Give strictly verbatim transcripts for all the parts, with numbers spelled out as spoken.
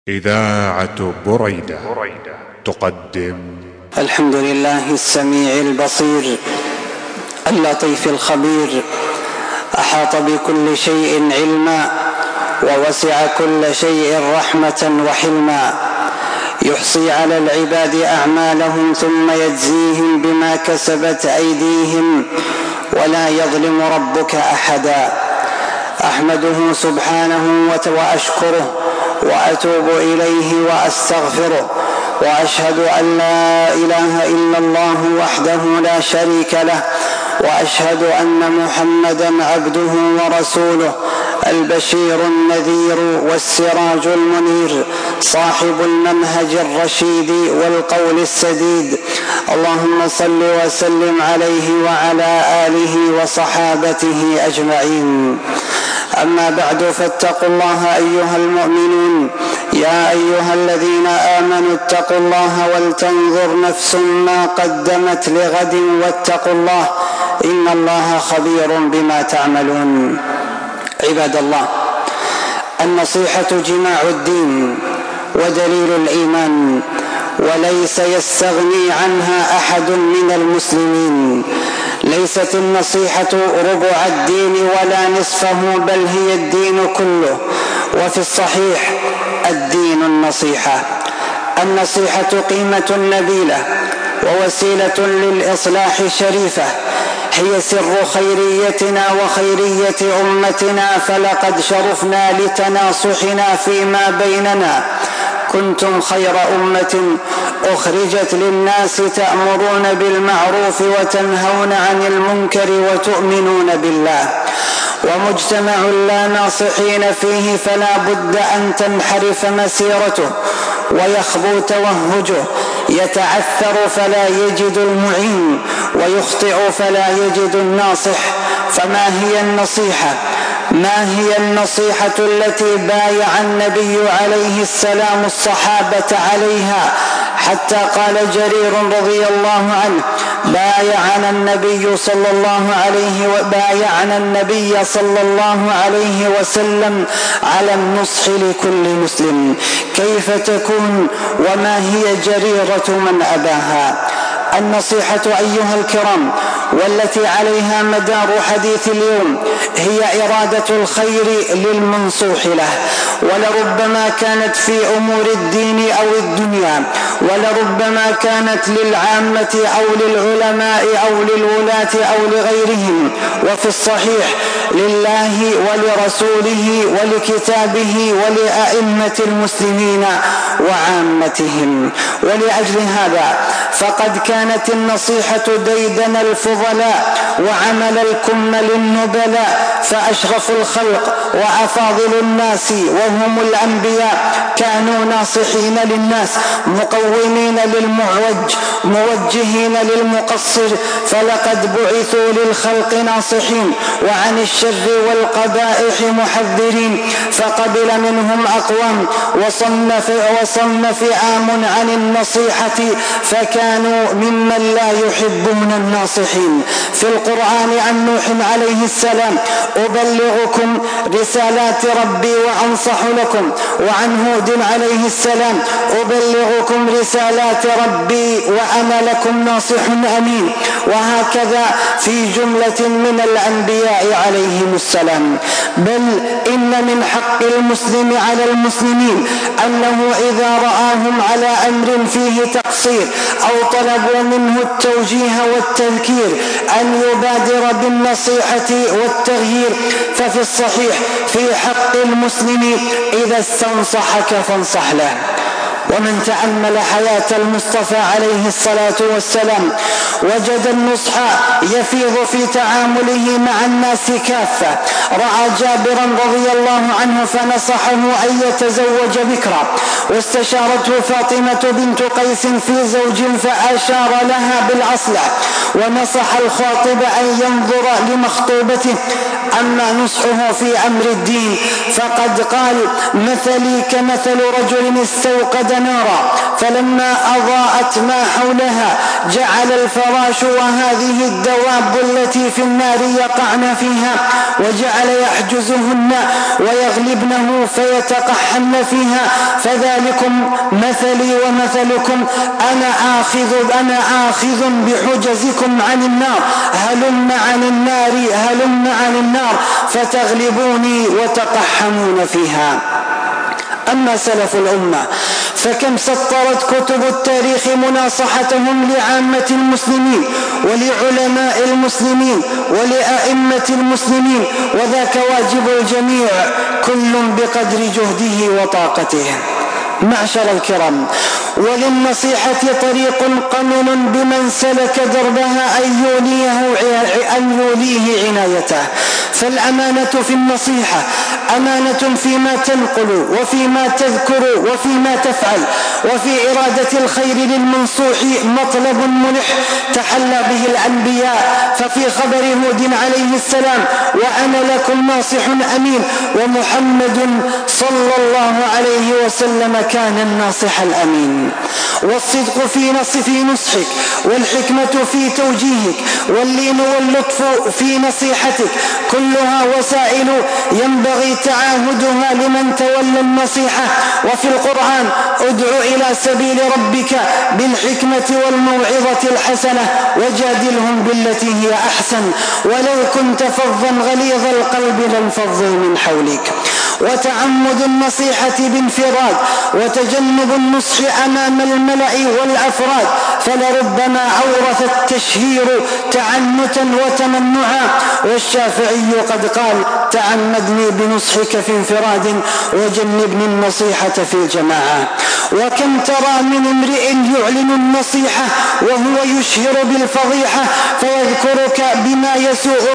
إذاعة بريدة تقدم. الحمد لله السميع البصير اللطيف الخبير، أحاط بكل شيء علما ووسع كل شيء رحمة وحلما، يحصي على العباد أعمالهم ثم يجزيهم بما كسبت أيديهم، ولا يظلم ربك أحدا. أحمده سبحانه وأشكره وأتوب إليه وأستغفره، وأشهد أن لا إله إلا الله وحده لا شريك له، وأشهد أن محمدًا عبده ورسوله، البشير النذير والسراج المنير، صاحب المنهج الرشيد والقول السديد. اللهم صل وسلم عليه وعلى آله وصحابته أجمعين. أما بعد، فاتقوا الله أيها المؤمنون. يا أيها الذين آمنوا اتقوا الله ولتنظر نفس ما قدمت لغد، واتقوا الله إن الله خبير بما تعملون. عباد الله، النصيحة جماع الدين ودليل الإيمان، وليس يستغني عنها أحد من المسلمين. ليست النصيحة ربع الدين ولا نصفه، بل هي الدين كله. وفي الصحيح: الدين النصيحة. النصيحة قيمة نبيلة ووسيلة للإصلاح شريفة، هي سر خيريتنا وخيرية أمتنا، فلقد شرفنا لتناصحنا فيما بيننا. كنتم خير أمة أخرجت للناس، تأمرون بالمعروف وتنهون عن المنكر وتؤمنون بالله. ومجتمع لا ناصحين فيه فلا بد أن تنحرف مسيرته ويخبو توهجه، يتعثر فلا يجد المعين، ويخطئ فلا يجد الناصح. فما هي النصيحة؟ ما هي النصيحة التي بايع النبي عليه السلام الصحابة عليها، حتى قال جرير رضي الله عنه: بايعنا النبي صلى الله عليه وبايعنا النبي صلى الله عليه وسلم على النصح لكل مسلم. كيف تكون وما هي جريرة من أباها؟ النصيحة أيها الكرام، والتي عليها مدار حديث اليوم، هي إرادة الخير للمنصوح له، ولربما كانت في أمور الدين أو الدنيا، ولربما كانت للعامة أو للعلماء أو للولاة أو لغيرهم. وفي الصحيح: لله ولرسوله ولكتابه ولأئمة المسلمين وعامتهم. ولأجل هذا فقد كانت النصيحة ديدن الفضلاء وعمل الكم للنبلاء، فأشرف الخلق وأفاضل الناس وهم الأنبياء كانوا ناصحين للناس، مقومين للمعوج، موجهين للمقصر. فلقد بعثوا للخلق ناصحين، وعن الشر والقبائح محذرين، فقبل منهم أقوام وصنف, وصنف فئام عن النصيحة، فكانوا ممن لا يحبون الناصحين. في القرآن عن نوح عليه السلام: أبلغكم رسالات ربي وأنصح لكم. وعن هود عليه السلام: أبلغكم رسالات ربي وأنا لكم ناصح أمين. وهكذا في جملة من الأنبياء عليهم السلام. بل إن من حق المسلم على المسلمين أنه إذا رآهم على أمر فيه تقصير أو طلبوا منه التوجيه والتذكير أن يبادر بالنصيحة والتغيير. ففي الصحيح في حق المسلم: إذا استنصحك فانصح له. ومن تأمل حياة المصطفى عليه الصلاة والسلام وجد النصح يفيض في تعامله مع الناس كافة. رأى جابرا رضي الله عنه فنصحه أن يتزوج بكرا، واستشارته فاطمة بنت قيس في زوج فأشار لها بالأصلع، ونصح الخاطب أن ينظر لمخطوبته. أما نصحه في أمر الدين فقد قال: مثلي كمثل رجل استوقد نارا فلما أضاءت ما حولها جعل الفراش وهذه الدواب التي في النار يقعن فيها، وجعل يحجزهن ويغلبنه فيتقحن فيها. فذلكم مثلي ومثلكم، أنا آخذ, أنا آخذ بحجزكم عن النار، هلم عن النار هلم عن النار فتغلبوني وتقحمون فيها. أما سلف الأمة فكم سطرت كتب التاريخ مناصحتهم لعامة المسلمين ولعلماء المسلمين ولأئمة المسلمين، وذاك واجب الجميع كل بقدر جهده وطاقته. معشر الكرام، وللنصيحة طريق قمن بمن سلك دربها أن يوليه, أن يوليه عنايته. فالأمانة في النصيحة أمانة فيما تنقل وفيما تذكر وفيما تفعل، وفي إرادة الخير للمنصوح مطلب ملح تحلى به الأنبياء. ففي خبر هود عليه السلام: وأنا لكم ناصح أمين، ومحمد صلى الله عليه وسلم كان الناصح الأمين. والصدق في نص في نصحك، والحكمة في توجيهك، واللين واللطف في نصيحتك، كلها وسائل ينبغي تعاهدها لمن تولى النصيحة. وفي القرآن: ادع إلى سبيل ربك بالحكمة والموعظة الحسنة وجادلهم بالتي هي أحسن، ولو كنت فظا غليظ القلب لانفضوا من حولك. وتعمد النصيحة بانفراد، وتجنب النصح أمام الملأ والأفراد، فلربما أورث التشهير تعنتا وتمنعا. والشافعي قد قال: تعمدني بنصحك في انفراد وجنبني النصيحة في الجماعة. وكم ترى من امرئ يعلن النصيحة وهو يشهر بالفضيحة، فيذكرك بما يسوءك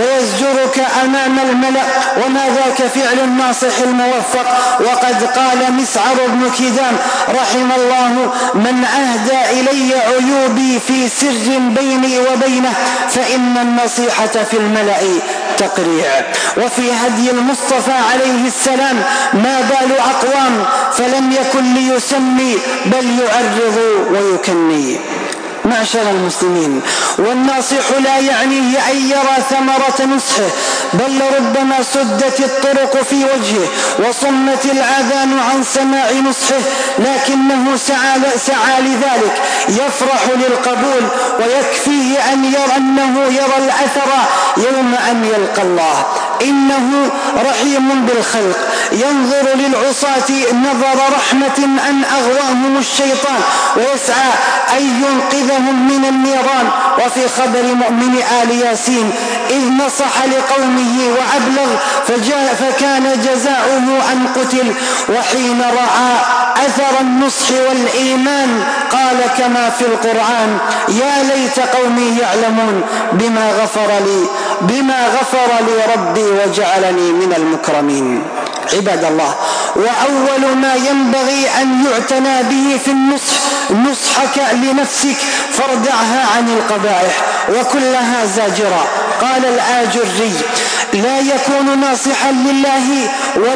ويزجرك أمام الملأ، وما ذاك فعل الناصح الموفق. وقد قال مسعر بن كدام رحم الله: من أهدى إلي عيوبي في سر بيني وبينه، فإن النصيحة في الملأ تقريع. وفي هدي المصطفى عليه السلام: ما بال أقوام فلم يكن ليسمي بل يعرض ويكني. معشر المسلمين، والناصح لا يعنيه أن يرى ثمرة نصحه، بل ربما سدت الطرق في وجهه وصمت الآذان عن سماع نصحه، لكنه سعى, سعى لذلك، يفرح للقبول، ويكفيه أن يرى أنه يرى الأثر يوم أن يلقى الله. إنه رحيم بالخلق، ينظر للعصاة نظر رحمة أن أغواهم الشيطان، ويسعى أن ينقذهم من النيران. وفي خبر مؤمن آل ياسين: إذ نصح لقومه وأبلغ فجاء فكان جزاؤه أن قتل. وحين رأى أثر النصح والإيمان قال كما في القرآن: يا ليت قومي يعلمون بما غفر لي بما غفر لي ربي وجعلني من المكرمين. عباد الله، وأول ما ينبغي أن يعتنى به في النصح نصحك لنفسك، فاردعها عن القبائح وكلها زاجرة. قال الآجري: لا يكون ناصحا لله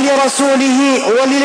ولرسوله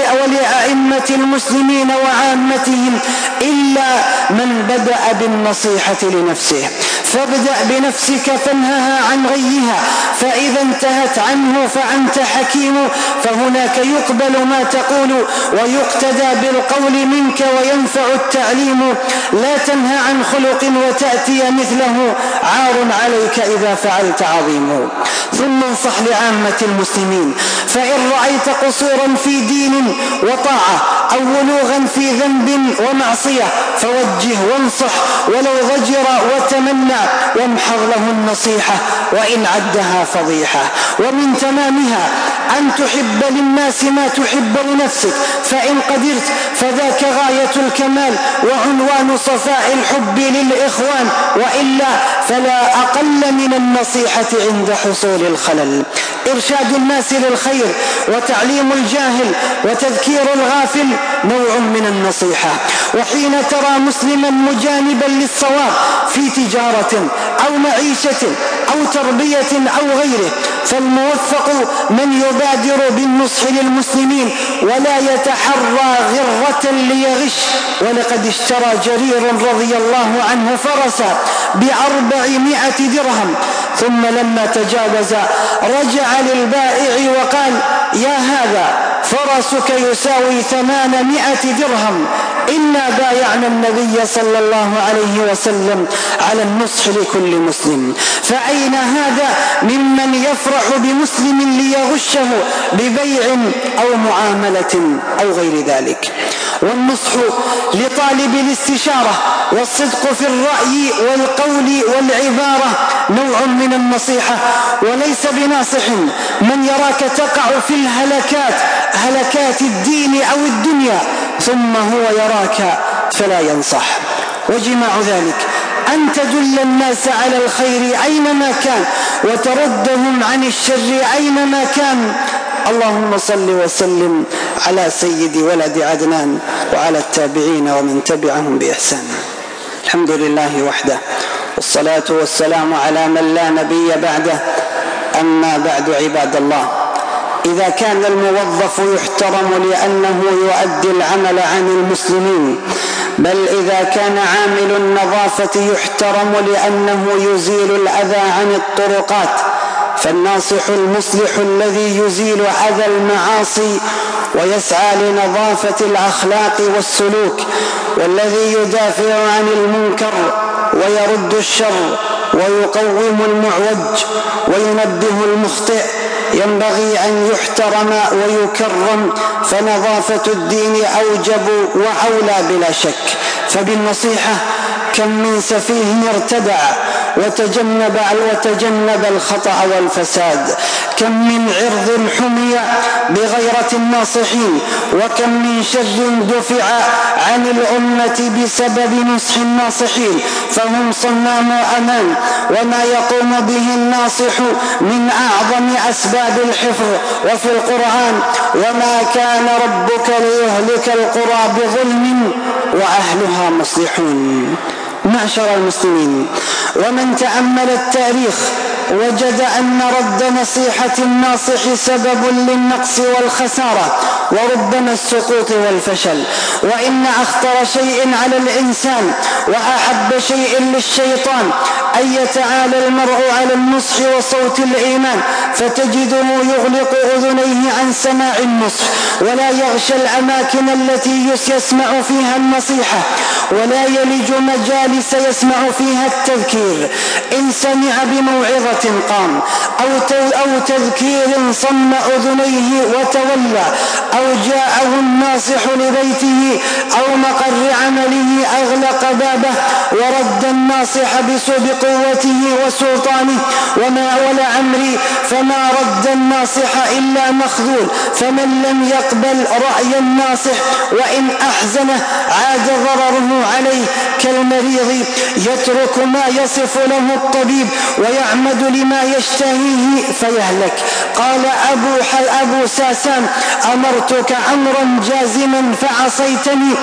ولأئمة المسلمين وعامتهم إلا من بدأ بالنصيحة لنفسه. فابدأ بنفسك فانهها عن غيها، فإذا انتهت عنه فأنت حكيم، فهناك يقبل ما تقول ويقتدى بالقول منك وينفع التعليم. لا تنهى عن خلق وتأتي مثله، عار عليك إذا فعلت عظيم. ثم انصح لعامة المسلمين، فإن رأيت قصورا في دين وطاعة أو ولوغا في ذنب ومعصية فوجه وانصح، ولو ضجر وتمنى، وامحض له النصيحة وإن عدها فضيحة. ومن تمامها أن تحب للناس ما تحب لنفسك، فإن قدرت فذاك غاية الكمال وعنوان صفاء الحب للإخوان، وإلا فلا أقل من النصيحة عند حصول الخلل. إرشاد الناس للخير وتعليم الجاهل وتذكير الغافل نوع من النصيحة. وحين ترى مسلما مجانبا للصواب في تجارة أو معيشة أو تربية أو غيره، فالموفق من يبادر بالنصح للمسلمين ولا يتحرى غرة ليغش. ولقد اشترى جرير رضي الله عنه فرسا بأربعمائة درهم، ثم لما تجاوز رجع للبائع وقال: يا هذا فرسك يساوي ثمانمائة درهم. إنا بايعنا النبي صلى الله عليه وسلم على النصح لكل مسلم، فأين هذا ممن يفرح بمسلم ليغشه ببيع أو معاملة أو غير ذلك؟ والنصح لطالب الاستشارة والصدق في الرأي والقول والعبارة نوع من النصيحة، وليس بناصح من يراك تقع في الهلكات هلكات الدين أو الدنيا ثم هو يراك فلا ينصح. وجماع ذلك أن تدل الناس على الخير أينما كان وتردهم عن الشر أينما كان. اللهم صل وسلم على سيد ولد عدنان وعلى التابعين ومن تبعهم بإحسان. الحمد لله وحده، والصلاة والسلام على من لا نبي بعده. أما بعد، عباد الله، إذا كان الموظف يحترم لأنه يؤدي العمل عن المسلمين، بل إذا كان عامل النظافة يحترم لأنه يزيل الأذى عن الطرقات، فالناصح المصلح الذي يزيل أذى المعاصي ويسعى لنظافة الأخلاق والسلوك، والذي يدافع عن المنكر ويرد الشر ويقوم المعوج وينبه المخطئ، ينبغي أن يحترم ويكرم. فنظافة الدين أوجب وأولى بلا شك. فبالنصيحة كم من سفيه ارتدع وتجنب وتجنب الخطأ والفساد، كم من عرض حمي بغيرة الناصحين، وكم من شر دفع عن الأمة بسبب نصح الناصحين، فهم صمام أمان. وما يقوم به الناصح من أعظم أسباب الحفظ. وفي القرآن: وما كان ربك ليهلك القرى بظلم وأهلها مصلحون. معشر المسلمين، ومن تأمل التاريخ وجد أن رد نصيحة الناصح سبب للنقص والخسارة وربما السقوط والفشل. وإن أخطر شيء على الإنسان وأحب شيء للشيطان أن يتعالى المرء على النصح وصوت الإيمان، فتجده يغلق أذنيه عن سماع النصح، ولا يغشى الأماكن التي يسمع فيها النصيحة، ولا يلج مجالس يسمع فيها التذكير. إن سمع بموعظة قام، أو تذكير صم أذنيه وتولى، أو جاءه الناصح لبيته أو مقر عمله أغلق بابه ورد الناصح بقوته وسلطانه. وما ولعمري فما رد الناصح إلا مخذول. فمن لم يقبل رأي الناصح وإن أحزنه عاد ضرره عليه كالمريض يترك ما يصف له الطبيب ويعمد لما يشتهيه فيهلك. قال أبو, أبو ساسان: أمرتك أمرا جازما فعصيتني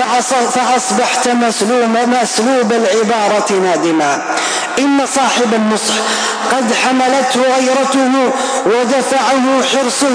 فأصبحت مسلوب, مسلوب العبارة نادما. إن صاحب النصح قد حملته غيرته ودفعه حرصه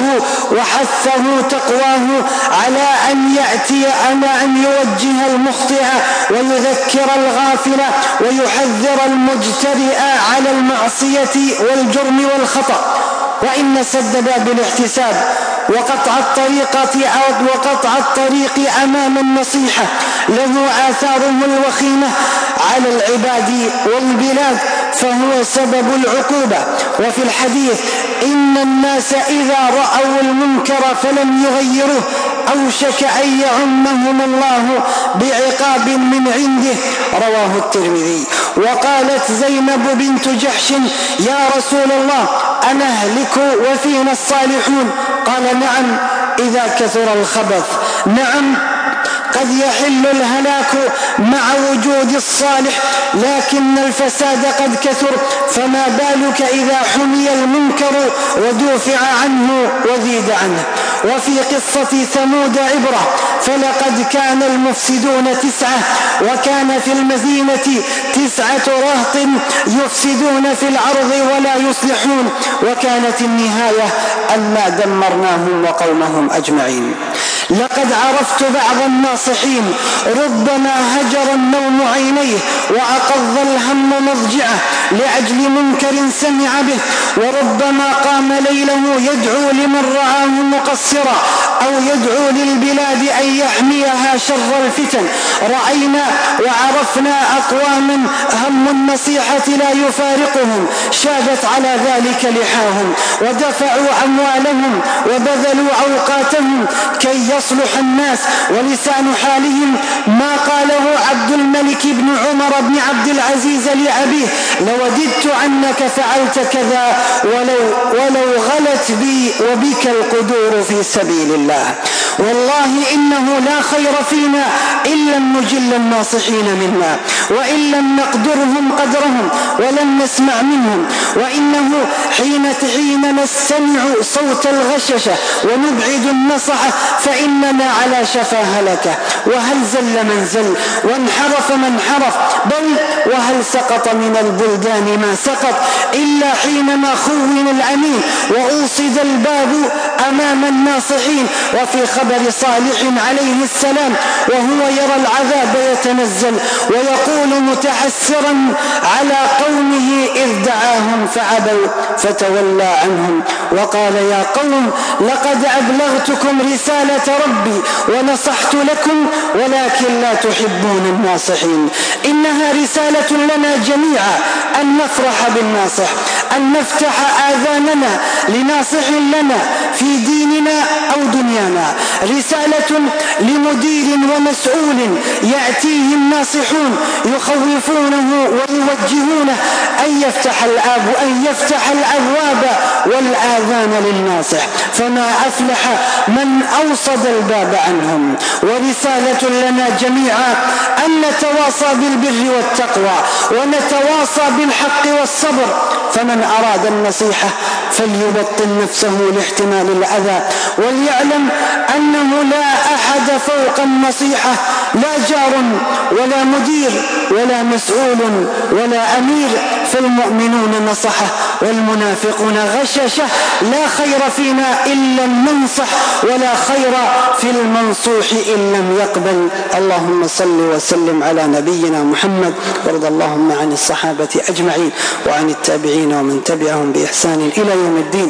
وحثه تقواه على أن يأتي أما أن يوجه المخطئ ويذكر الغافل ويحذر المجترئ على المعصية والجرم والخطأ. وإن سد باب الاحتساب وقطع الطريقة أو وقطع الطريق أمام النصيحة له آثاره الوخيمة على العباد والبلاد، فهو سبب العقوبة. وفي الحديث: إن الناس إذا رأوا المنكر فلم يغيروه أوشك أن يعمهم الله بعقاب من عنده. رواه الترمذي. وقالت زينب بنت جحش: يا رسول الله، أنهلك وفينا الصالحون؟ قال: نعم، إذا كثر الخبث. نعم، قد يحل الهلاك مع وجود الصالح، لكن الفساد قد كثر، فما بالك إذا حمي المنكر ودوفع عنه وزيد عنه. وفي قصة ثمود عبرة، فلقد كان المفسدون تسعة، وكان في المدينة تسعة رهط يفسدون في الأرض ولا يصلحون، وكانت النهاية أنا دمرناهم وقومهم أجمعين. لقد عرفت بعض الناصحين ربما هجر النوم عينيه وأقض الهم مضجعه لأجل منكر سمع به، وربما قام ليله يدعو لمن رآه مقصرا أو يدعو للبلاد أن يحميها شر الفتن. رأينا وعرفنا أقواما هم النصيحة لا يفارقهم، شابت على ذلك لحاهم ودفعوا أموالهم وبذلوا أوقاتهم كي يصلح الناس، ولسان حالهم ما قاله عبد الملك بن عمر بن عبد العزيز لأبيه: لوددت أنك فعلت كذا ولو, ولو غلت بي وبك القدور في سبيل الله. والله إنه لا خير فينا إن لم نجل الناصحين منا، وإن لم نقدرهم قدرهم ولم نسمع منهم. وإنه حين حين نستمع صوت الغششة ونبعد النصحة فإننا على شفا هلكة، وهل زل من زل وانحرف من حرف، بل وهل سقط من البلدان ما سقط إلا حينما خون الأمين وأوصد الباب أمام الناصحين. وفي خبر صالح عليه السلام وهو يرى العذاب يتنزل ويقول متحسرا على قومه إذ دعاهم فعبوا فتولى عنهم وقال: يا قوم لقد أبلغتكم رسالة ربي ونصحت لكم ولكن لا تحبون الناصحين. إنها رسالة لنا جميعا أن نفرح بالناصح، أن نفتح آذاننا لناصح لنا في ديننا أو دنيانا، رسالة لمدير ومسؤول يأتيه الناصحون يخوفونه ويوجهونه أن يفتح الأب أن يفتح الأبواب والآذان للناصح، فما أفلح من أوصد الباب عنهم. ورسالة لنا جميعا أن نتواصى بالبر والتقوى ونتواصى بالحق والصبر، فمن أراد النصيحة فليبطل نفسه لاحتمال الأذى، وليعلم أنه لا أحد فوق النصيحة، لا جار ولا مدير ولا مسؤول ولا أمير، فالمؤمنون نصحة والمنافقون غششة. لا خير فينا إن لم ننصح، ولا خير في المنصوح إن لم يقبل. اللهم صل وسلم على نبينا محمد، وارض اللهم عن الصحابة أجمعين وعن التابعين ومن تبعهم بإحسان إلى يوم الدين.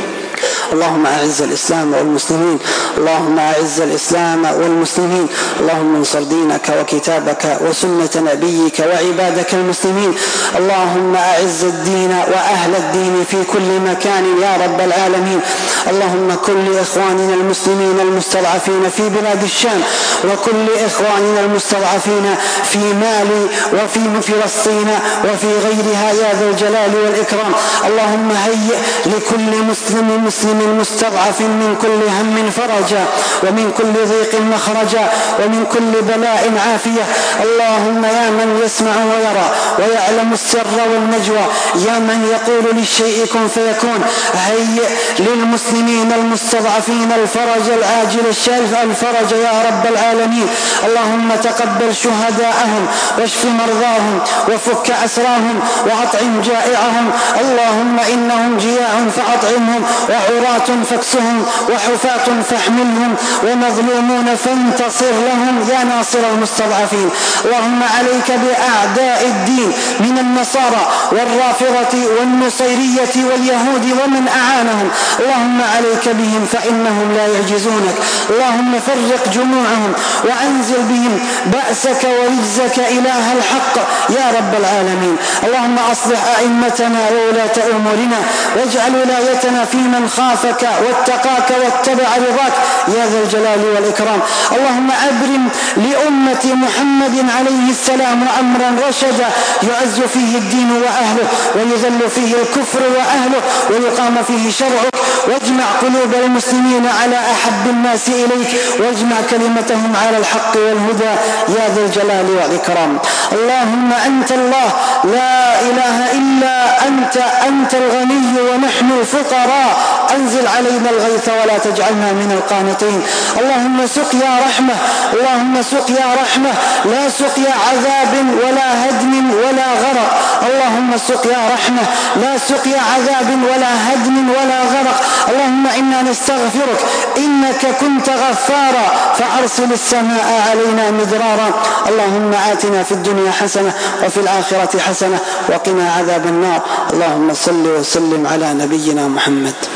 اللهم أعز الإسلام والمسلمين، اللهم أعز الإسلام والمسلمين، اللهم انصر دينك وكتابك وسنة نبيك وعبادك المسلمين. اللهم أعز الدين وأهل الدين في كل مكان يا رب العالمين. اللهم كن لإخواننا المسلمين المستضعفين في بلاد الشام، وكل إخواننا المستضعفين في مالي وفي فلسطين وفي غيرها يا ذا الجلال والإكرام. اللهم هيئ لكل مسلم مسلم المستضعف من كل هم فرجا، ومن كل ضيق مخرجا، ومن كل بلاء عافية. اللهم يا من يسمع ويرى ويعلم السر والنجوى، يا من يقول للشيء كن فيكون، هيئ للمسلمين المستضعفين الفرج العاجل الشريف الفرج يا رب العالمين. اللهم تقبل شهداءهم واشف مرضاهم وفك أسراهم وأطعم جائعهم. اللهم إنهم جياع فأطعمهم، وعراة فاكسهم، وحفاة فاحملهم، ومظلومون فانتصر لهم يا ناصر المستضعفين. اللهم عليك بأعداء الدين من النصارى والرافضة والنصيرية واليهود ومن أعانهم. اللهم عليك بهم فإنهم لا يعجزونك. اللهم فرق جموعهم وأنزل بهم بأسك ورجزك إله الحق يا رب العالمين. اللهم أصلح أئمتنا وولاة أمورنا، واجعل ولايتنا في من خافك واتقاك واتبع رضاك يا ذا الجلال والإكرام. اللهم أبرم لأمة محمد عليه السلام أمرا رشدا يعز فيه الدين وأهله ويذل فيه الكفر وأهله ويقام فيه شرعك، واجمع قلوب المسلمين على أحب الناس إليك، واجمع كلمتهم على الحق والهدى يا ذا الجلال والإكرام. اللهم أنت الله لا إله إلا أنت، أنت الغني ونحن الفقراء، أنزل علينا الغيث ولا تجعلنا من القانطين. اللهم سقيا رحمة، اللهم سقيا رحمة، لا سقيا عذاب ولا هدم ولا غرق. اللهم سقيا رحمة، لا سقيا عذاب ولا هدم ولا غرق. اللهم إنا نستغفرك إنك كنت غفارا فأرسل السماء علينا مدرارا. اللهم آتنا في الدنيا حسنة وفي الآخرة حسنة وقنا عذاب النار. اللهم صل وسلم على نبينا محمد.